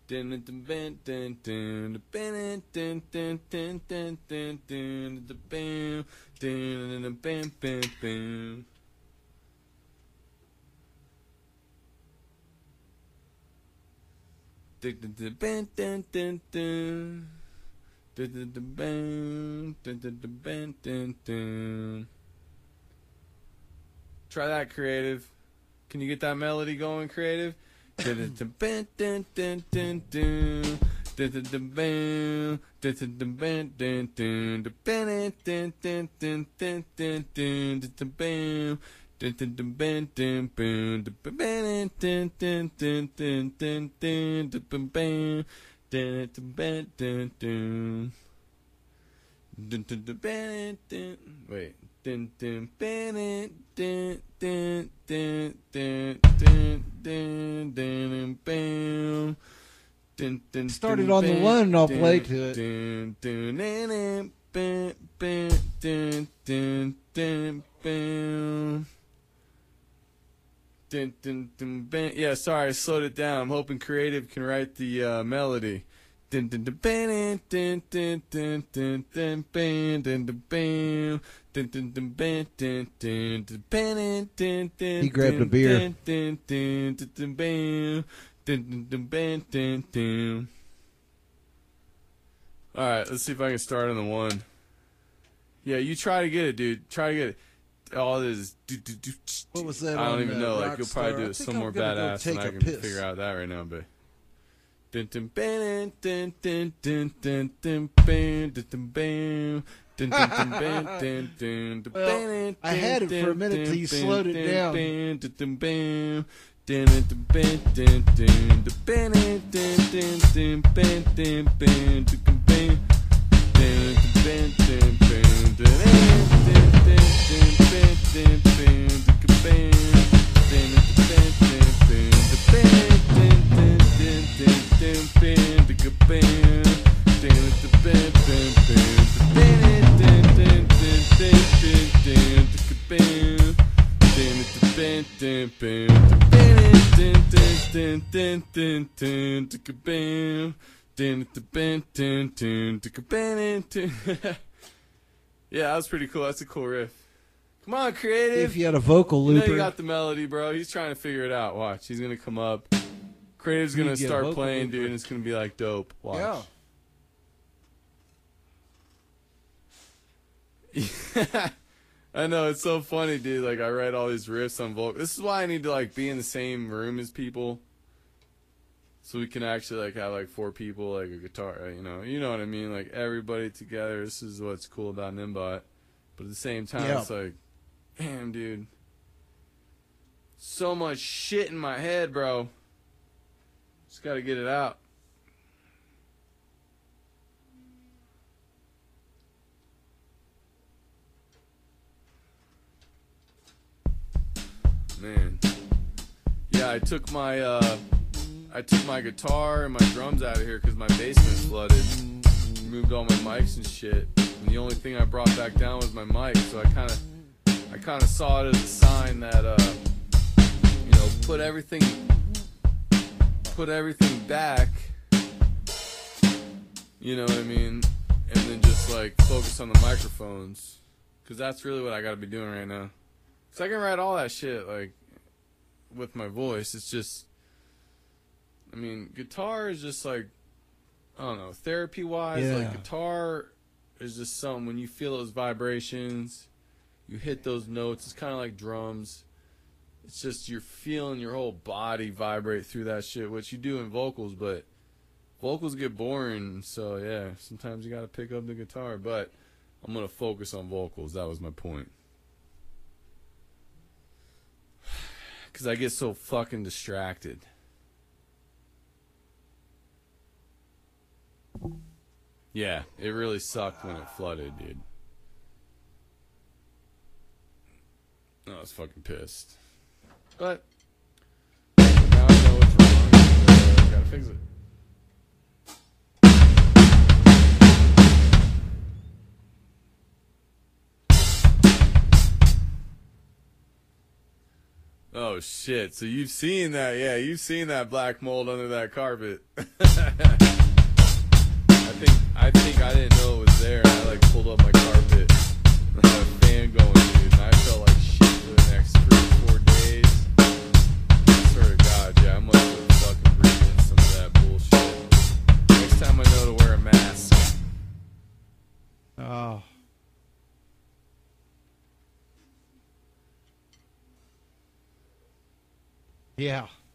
Try that, Creative. Can you get that melody going, Creative? Wait. Started on the one, and I'll play to it. Yeah, sorry, I slowed it down. I'm hoping Creative can write the melody. He grabbed a beer. Alright, let's see if I can start on the one. Yeah, you try to get it, dude. Try to get it. All this. What was that? I don't even know. Rockstar? Like, you'll probably do it some more badass than I can figure out that right now, but. Well, I had it for a minute till you slowed it down. Yeah, that was pretty cool. That's a cool riff. Come on, Creative. If you had a vocal looper. You know you got the melody, bro. He's trying to figure it out. Watch. He's going to come up. Creative's going to start playing, dude, and it's going to be like dope. Watch. Yeah. I know, it's so funny, dude. Like, I write all these riffs on vocal. This is why I need to, like, be in the same room as people. So we can actually, like, have, like, 4 people, like, a guitar, you know. You know what I mean? Like, everybody together. This is what's cool about Nimbot. But at the same time, it's like, damn, dude. So much shit in my head, bro. Just gotta get it out. Man. Yeah, I took my guitar and my drums out of here because my basement's flooded. Moved all my mics and shit. And the only thing I brought back down was my mic, so I kind of saw it as a sign that you know, put everything back. You know what I mean? And then just like focus on the microphones, because that's really what I got to be doing right now. So I can write all that shit like with my voice. It's just, I mean, guitar is just like, I don't know, therapy wise, like guitar is just something when you feel those vibrations, you hit those notes. It's kind of like drums. It's just you're feeling your whole body vibrate through that shit, which you do in vocals, but vocals get boring. So yeah, sometimes you got to pick up the guitar, but I'm going to focus on vocals. That was my point. Because I get so fucking distracted. Yeah, it really sucked when it flooded, dude. I was fucking pissed. But now I know what's wrong. I gotta fix it. Oh shit! So you've seen that? Yeah, you've seen that black mold under that carpet. I think I didn't know it was there, and I like pulled up my carpet, and I had a fan going, dude, and I felt like shit for the next 3 or 4 days. I swear to God, yeah, I must have fucking breathed in some of that bullshit. Next time I know to wear a mask. Oh. Yeah.